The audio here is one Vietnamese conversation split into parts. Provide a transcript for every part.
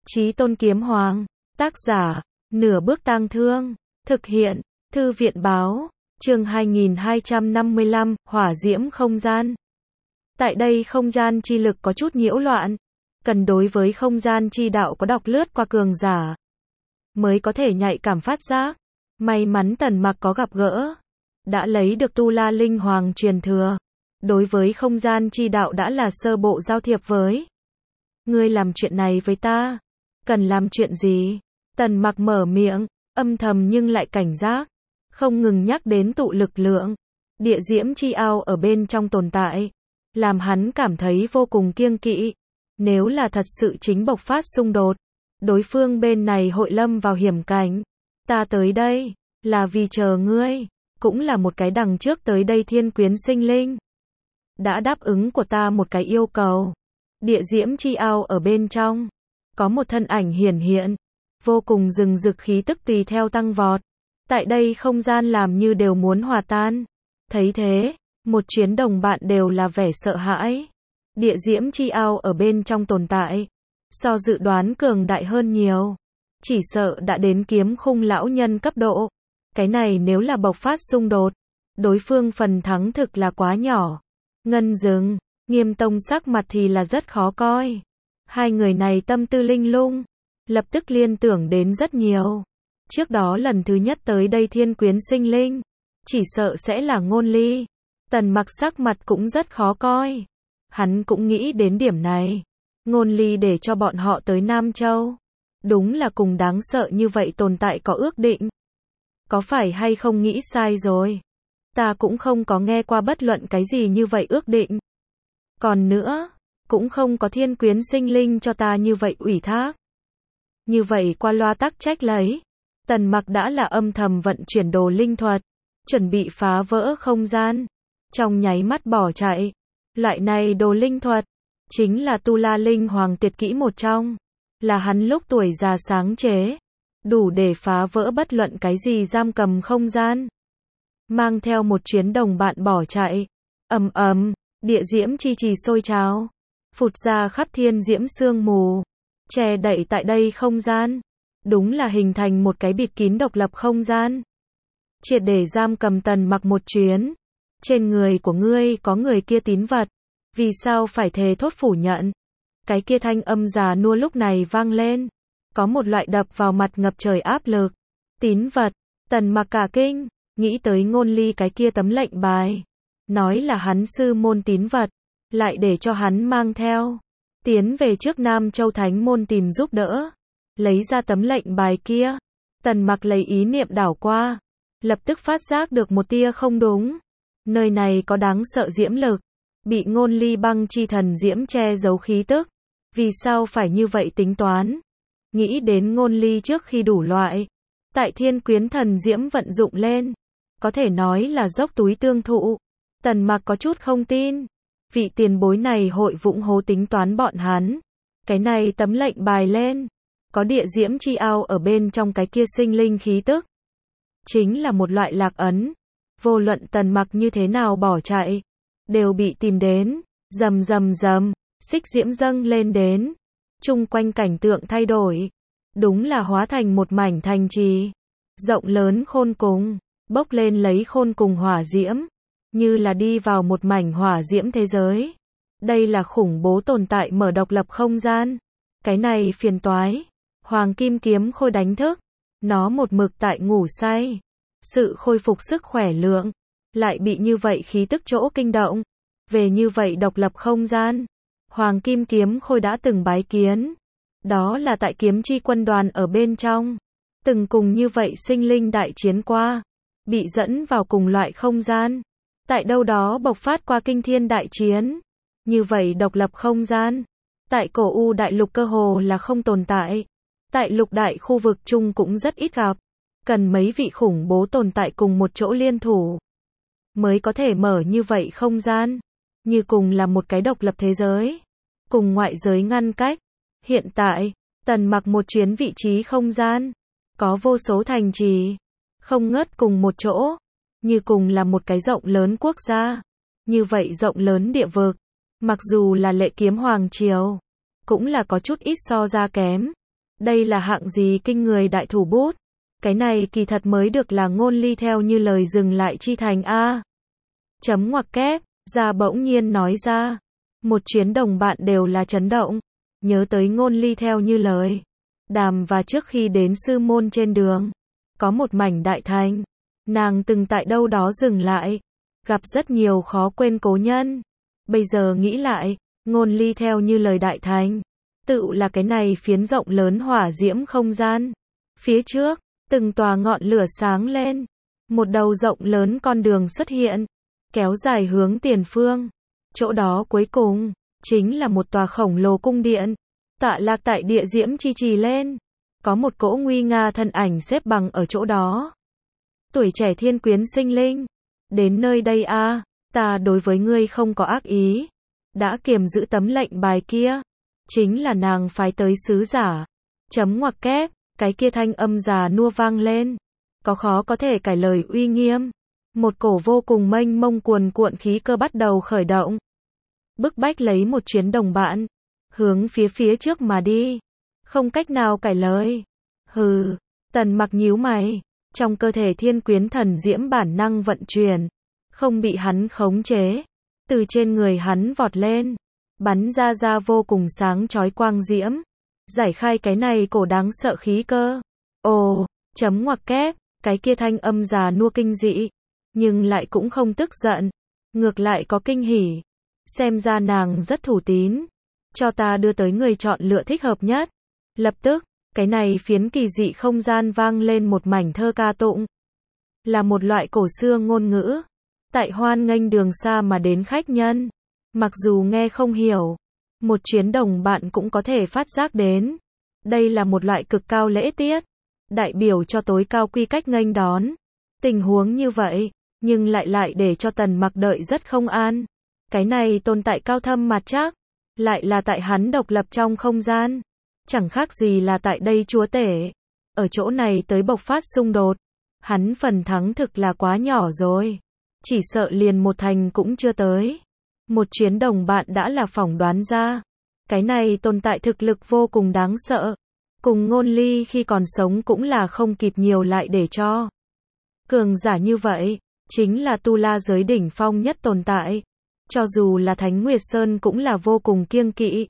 Chí Tôn Kiếm Hoàng, tác giả, Nửa Bước Tang Thương, thực hiện, Thư viện báo, chương 2255, Hỏa Diễm Không Gian. Tại đây không gian chi lực có chút nhiễu loạn, cần đối với không gian chi đạo có đọc lướt qua cường giả, mới có thể nhạy cảm phát giác. May mắn Tần Mặc có gặp gỡ, đã lấy được Tu La Linh Hoàng truyền thừa, đối với không gian chi đạo đã là sơ bộ giao thiệp với. Ngươi làm chuyện này với ta, cần làm chuyện gì? Tần Mặc mở miệng, âm thầm nhưng lại cảnh giác, không ngừng nhắc đến tụ lực lượng, địa diễm chi ao ở bên trong tồn tại, làm hắn cảm thấy vô cùng kiêng kỵ. Nếu là thật sự chính bộc phát xung đột, đối phương bên này hội lâm vào hiểm cảnh. Ta tới đây, là vì chờ ngươi, cũng là một cái đằng trước tới đây thiên quyến sinh linh. Đã đáp ứng của ta một cái yêu cầu. Địa diễm chi ao ở bên trong, có một thân ảnh hiển hiện, vô cùng rừng rực khí tức tùy theo tăng vọt. Tại đây không gian làm như đều muốn hòa tan. Thấy thế, một chuyến đồng bạn đều là vẻ sợ hãi. Địa diễm chi ao ở bên trong tồn tại, so dự đoán cường đại hơn nhiều. Chỉ sợ đã đến kiếm khung lão nhân cấp độ. Cái này nếu là bộc phát xung đột, đối phương phần thắng thực là quá nhỏ. Ngân Dừng, Nghiêm Tông sắc mặt thì là rất khó coi. Hai người này tâm tư linh lung, lập tức liên tưởng đến rất nhiều. Trước đó lần thứ nhất tới đây thiên quyến sinh linh, chỉ sợ sẽ là Ngôn Ly. Tần Mặc sắc mặt cũng rất khó coi. Hắn cũng nghĩ đến điểm này. Ngôn Ly để cho bọn họ tới Nam Châu, đúng là cùng đáng sợ như vậy tồn tại có ước định. Có phải hay không nghĩ sai rồi? Ta cũng không có nghe qua bất luận cái gì như vậy ước định. Còn nữa, cũng không có thiên quyến sinh linh cho ta như vậy ủy thác. Như vậy qua loa tắc trách lấy. Tần Mặc đã là âm thầm vận chuyển đồ linh thuật, chuẩn bị phá vỡ không gian, trong nháy mắt bỏ chạy. Loại này đồ linh thuật, chính là Tu La Linh Hoàng tuyệt kỹ một trong, là hắn lúc tuổi già sáng chế, đủ để phá vỡ bất luận cái gì giam cầm không gian. Mang theo một chuyến đồng bạn bỏ chạy, ầm ầm, địa diễm chi trì sôi trào, phụt ra khắp thiên diễm sương mù, che đậy tại đây không gian, đúng là hình thành một cái bịt kín độc lập không gian. Triệt để giam cầm Tần Mặc một chuyến. Trên người của ngươi có người kia tín vật, vì sao phải thề thốt phủ nhận? Cái kia thanh âm già nua lúc này vang lên, có một loại đập vào mặt ngập trời áp lực. Tín vật, Tần Mặc cả kinh, nghĩ tới Ngôn Ly cái kia tấm lệnh bài, nói là hắn sư môn tín vật, lại để cho hắn mang theo, tiến về trước Nam Châu Thánh môn tìm giúp đỡ, lấy ra tấm lệnh bài kia. Tần Mặc lấy ý niệm đảo qua, lập tức phát giác được một tia không đúng. Nơi này có đáng sợ diễm lực, bị Ngôn Ly băng chi thần diễm che giấu khí tức. Vì sao phải như vậy tính toán? Nghĩ đến Ngôn Ly trước khi đủ loại, tại thiên quyến thần diễm vận dụng lên, có thể nói là dốc túi tương thụ. Tần Mặc có chút không tin, vị tiền bối này hội vụng hố tính toán bọn hắn. Cái này tấm lệnh bài lên, có địa diễm chi ao ở bên trong cái kia sinh linh khí tức, chính là một loại lạc ấn. Vô luận Tần Mặc như thế nào bỏ chạy, đều bị tìm đến. Rầm rầm rầm, xích diễm dâng lên đến, chung quanh cảnh tượng thay đổi, đúng là hóa thành một mảnh thành trì, rộng lớn khôn cùng, bốc lên lấy khôn cùng hỏa diễm, như là đi vào một mảnh hỏa diễm thế giới. Đây là khủng bố tồn tại mở độc lập không gian. Cái này phiền toái. Hoàng kim kiếm khôi đánh thức, nó một mực tại ngủ say, sự khôi phục sức khỏe lượng, lại bị như vậy khí tức chỗ kinh động. Về như vậy độc lập không gian, Hoàng kim kiếm khôi đã từng bái kiến, đó là tại kiếm chi quân đoàn ở bên trong, từng cùng như vậy sinh linh đại chiến qua, bị dẫn vào cùng loại không gian, tại đâu đó bộc phát qua kinh thiên đại chiến. Như vậy độc lập không gian, tại cổ U đại lục cơ hồ là không tồn tại, tại lục đại khu vực chung cũng rất ít gặp, cần mấy vị khủng bố tồn tại cùng một chỗ liên thủ, mới có thể mở như vậy không gian, như cùng là một cái độc lập thế giới, cùng ngoại giới ngăn cách. Hiện tại, Tần Mặc một chuyến vị trí không gian, có vô số thành trì, không ngớt cùng một chỗ, như cùng là một cái rộng lớn quốc gia, như vậy rộng lớn địa vực, mặc dù là Lệ Kiếm Hoàng Triều, cũng là có chút ít so ra kém. Đây là hạng gì kinh người đại thủ bút. Cái này kỳ thật mới được là Ngôn Ly theo như lời dừng lại chi thành a. Chấm ngoặc kép, ra bỗng nhiên nói ra. Một chuyến đồng bạn đều là chấn động. Nhớ tới Ngôn Ly theo như lời. Đàm và trước khi đến sư môn trên đường. Có một mảnh đại thành. Nàng từng tại đâu đó dừng lại. Gặp rất nhiều khó quên cố nhân. Bây giờ nghĩ lại, Ngôn Ly theo như lời đại thành. Tự là cái này phiến rộng lớn hỏa diễm không gian. Phía trước, từng tòa ngọn lửa sáng lên. Một đầu rộng lớn con đường xuất hiện. Kéo dài hướng tiền phương. Chỗ đó cuối cùng, chính là một tòa khổng lồ cung điện. Tọa lạc tại địa diễm chi trì lên. Có một cỗ nguy nga thân ảnh xếp bằng ở chỗ đó. Tuổi trẻ thiên quyến sinh linh. Đến nơi đây a, ta đối với ngươi không có ác ý. Đã kiềm giữ tấm lệnh bài kia. Chính là nàng phái tới sứ giả. Chấm ngoặc kép, cái kia thanh âm già nua vang lên. Có khó có thể cải lời uy nghiêm. Một cổ vô cùng mênh mông cuồn cuộn khí cơ bắt đầu khởi động. Bức bách lấy một chuyến đồng bạn. Hướng phía trước mà đi. Không cách nào cải lời. Hừ, Tần Mặc nhíu mày. Trong cơ thể thiên quyến thần diễm bản năng vận chuyển. Không bị hắn khống chế. Từ trên người hắn vọt lên. Bắn ra vô cùng sáng chói quang diễm. Giải khai cái này cổ đáng sợ khí cơ. Ồ, chấm ngoặc kép, cái kia thanh âm già nua kinh dị. Nhưng lại cũng không tức giận. Ngược lại có kinh hỉ. Xem ra nàng rất thủ tín. Cho ta đưa tới người chọn lựa thích hợp nhất. Lập tức, cái này phiến kỳ dị không gian vang lên một mảnh thơ ca tụng. Là một loại cổ xưa ngôn ngữ. Tại hoan nghênh đường xa mà đến khách nhân. Mặc dù nghe không hiểu, một chuyến đồng bạn cũng có thể phát giác đến. Đây là một loại cực cao lễ tiết. Đại biểu cho tối cao quy cách nghênh đón. Tình huống như vậy, nhưng lại để cho Tần Mặc đợi rất không an. Cái này tồn tại cao thâm mặt chắc. Lại là tại hắn độc lập trong không gian. Chẳng khác gì là tại đây chúa tể. Ở chỗ này tới bộc phát xung đột. Hắn phần thắng thực là quá nhỏ rồi. Chỉ sợ liền một thành cũng chưa tới. Một chuyến đồng bạn đã là phỏng đoán ra. Cái này tồn tại thực lực vô cùng đáng sợ. Cùng Ngôn Ly khi còn sống cũng là không kịp nhiều lại để cho. Cường giả như vậy, chính là tu la giới đỉnh phong nhất tồn tại. Cho dù là Thánh Nguyệt Sơn cũng là vô cùng kiêng kỵ.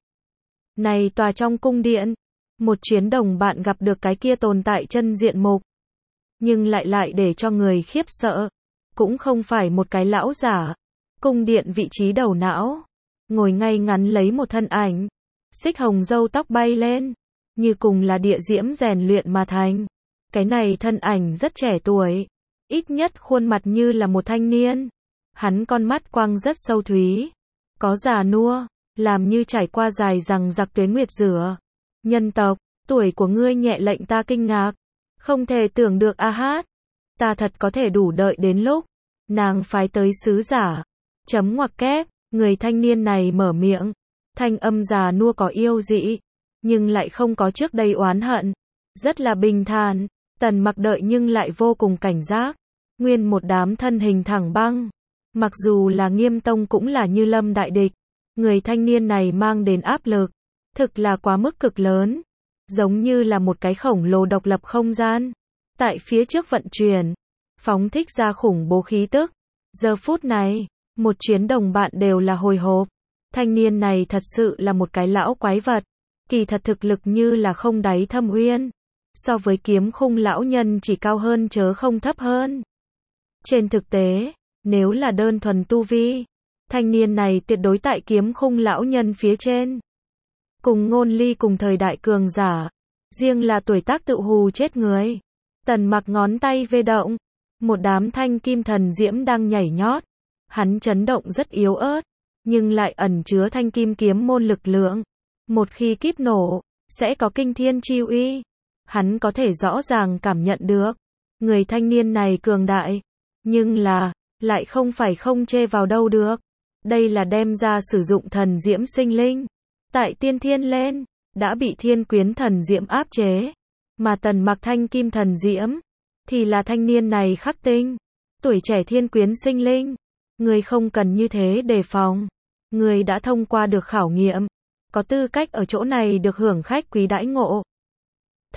Này tòa trong cung điện, một chuyến đồng bạn gặp được cái kia tồn tại chân diện mục. Nhưng lại để cho người khiếp sợ. Cũng không phải một cái lão giả. Cung điện vị trí đầu não. Ngồi ngay ngắn lấy một thân ảnh. Xích hồng râu tóc bay lên. Như cùng là địa diễm rèn luyện mà thành. Cái này thân ảnh rất trẻ tuổi. Ít nhất khuôn mặt như là một thanh niên. Hắn con mắt quang rất sâu thúy. Có già nua. Làm như trải qua dài rằng giặc tuế nguyệt rửa. Nhân tộc, tuổi của ngươi nhẹ lệnh ta kinh ngạc. Không thể tưởng được a hát. Ta thật có thể đủ đợi đến lúc. Nàng phái tới sứ giả. Chấm ngoặc kép, người thanh niên này mở miệng. Thanh âm già nua có yêu dị. Nhưng lại không có trước đây oán hận. Rất là bình thản. Tần Mặc đợi nhưng lại vô cùng cảnh giác. Nguyên một đám thân hình thẳng băng. Mặc dù là Nghiêm Tông cũng là như lâm đại địch. Người thanh niên này mang đến áp lực. Thực là quá mức cực lớn. Giống như là một cái khổng lồ độc lập không gian. Tại phía trước vận chuyển. Phóng thích ra khủng bố khí tức. Giờ phút này, một chuyến đồng bạn đều là hồi hộp. Thanh niên này thật sự là một cái lão quái vật. Kỳ thật thực lực như là không đáy thâm uyên. So với kiếm khung lão nhân chỉ cao hơn chớ không thấp hơn. Trên thực tế, nếu là đơn thuần tu vi, thanh niên này tuyệt đối tại kiếm khung lão nhân phía trên. Cùng Ngôn Ly cùng thời đại cường giả. Riêng là tuổi tác tự hù chết người. Tần Mặc ngón tay vê động. Một đám thanh kim thần diễm đang nhảy nhót. Hắn chấn động rất yếu ớt. Nhưng lại ẩn chứa thanh kim kiếm môn lực lượng. Một khi kíp nổ, sẽ có kinh thiên chi uy. Hắn có thể rõ ràng cảm nhận được. Người thanh niên này cường đại. Nhưng là, lại không phải không chê vào đâu được. Đây là đem ra sử dụng thần diễm sinh linh. Tại tiên thiên lên, đã bị thiên quyến thần diễm áp chế. Mà Tần Mặc thanh kim thần diễm, thì là thanh niên này khắc tinh. Tuổi trẻ thiên quyến sinh linh. Người không cần như thế đề phòng. Người đã thông qua được khảo nghiệm. Có tư cách ở chỗ này được hưởng khách quý đãi ngộ.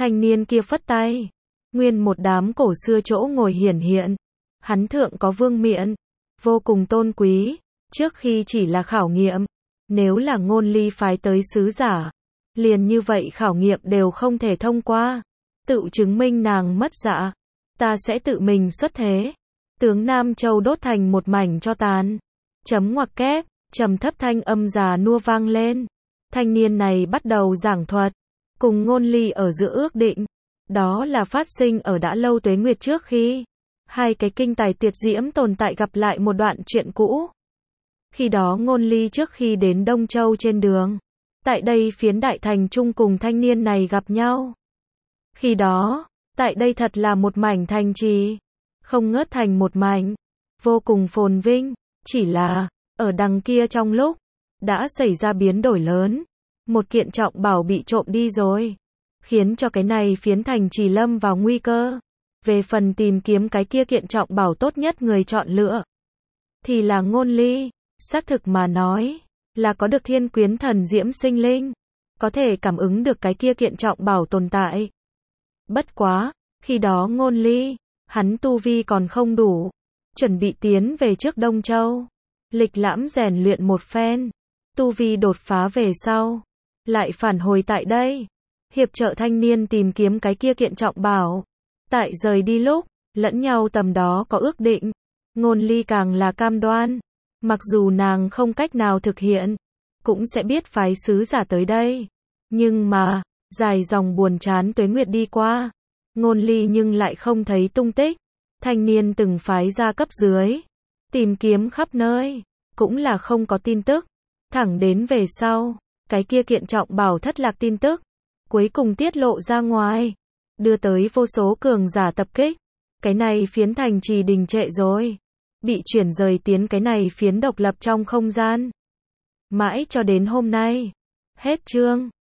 Thanh niên kia phất tay. Nguyên một đám cổ xưa chỗ ngồi hiển hiện. Hắn thượng có vương miện. Vô cùng tôn quý. Trước khi chỉ là khảo nghiệm. Nếu là Ngôn Ly phái tới sứ giả. Liền như vậy khảo nghiệm đều không thể thông qua. Tự chứng minh nàng mất dạ. Ta sẽ tự mình xuất thế. Tướng Nam Châu đốt thành một mảnh cho tàn. Chấm ngoặc kép. Trầm thấp thanh âm già nua vang lên. Thanh niên này bắt đầu giảng thuật. Cùng Ngôn Ly ở giữa ước định. Đó là phát sinh ở đã lâu tuế nguyệt trước khi hai cái kinh tài tuyệt diễm tồn tại gặp lại một đoạn chuyện cũ. Khi đó Ngôn Ly trước khi đến Đông Châu trên đường. Tại đây phiến đại thành chung cùng thanh niên này gặp nhau. Khi đó, tại đây thật là một mảnh thành trì. Không ngớt thành một mảnh. Vô cùng phồn vinh. Chỉ là, ở đằng kia trong lúc, đã xảy ra biến đổi lớn. Một kiện trọng bảo bị trộm đi rồi. Khiến cho cái này phiến thành trì lâm vào nguy cơ. Về phần tìm kiếm cái kia kiện trọng bảo tốt nhất người chọn lựa. Thì là Ngôn Ly. Xác thực mà nói. Là có được thiên quyến thần diễm sinh linh. Có thể cảm ứng được cái kia kiện trọng bảo tồn tại. Bất quá. Khi đó Ngôn Ly. Hắn tu vi còn không đủ. Chuẩn bị tiến về trước Đông Châu. Lịch lãm rèn luyện một phen. Tu vi đột phá về sau. Lại phản hồi tại đây. Hiệp trợ thanh niên tìm kiếm cái kia kiện trọng bảo. Tại rời đi lúc, lẫn nhau tầm đó có ước định. Ngôn Ly càng là cam đoan. Mặc dù nàng không cách nào thực hiện, cũng sẽ biết phái sứ giả tới đây. Nhưng mà, dài dòng buồn chán tuế nguyệt đi qua. Ngôn Ly nhưng lại không thấy tung tích. Thanh niên từng phái ra cấp dưới. Tìm kiếm khắp nơi. Cũng là không có tin tức. Thẳng đến về sau. Cái kia kiện trọng bảo thất lạc tin tức. Cuối cùng tiết lộ ra ngoài. Đưa tới vô số cường giả tập kích. Cái này phiến thành trì đình trệ rồi. Bị chuyển rời tiến cái này phiến độc lập trong không gian. Mãi cho đến hôm nay. Hết chương.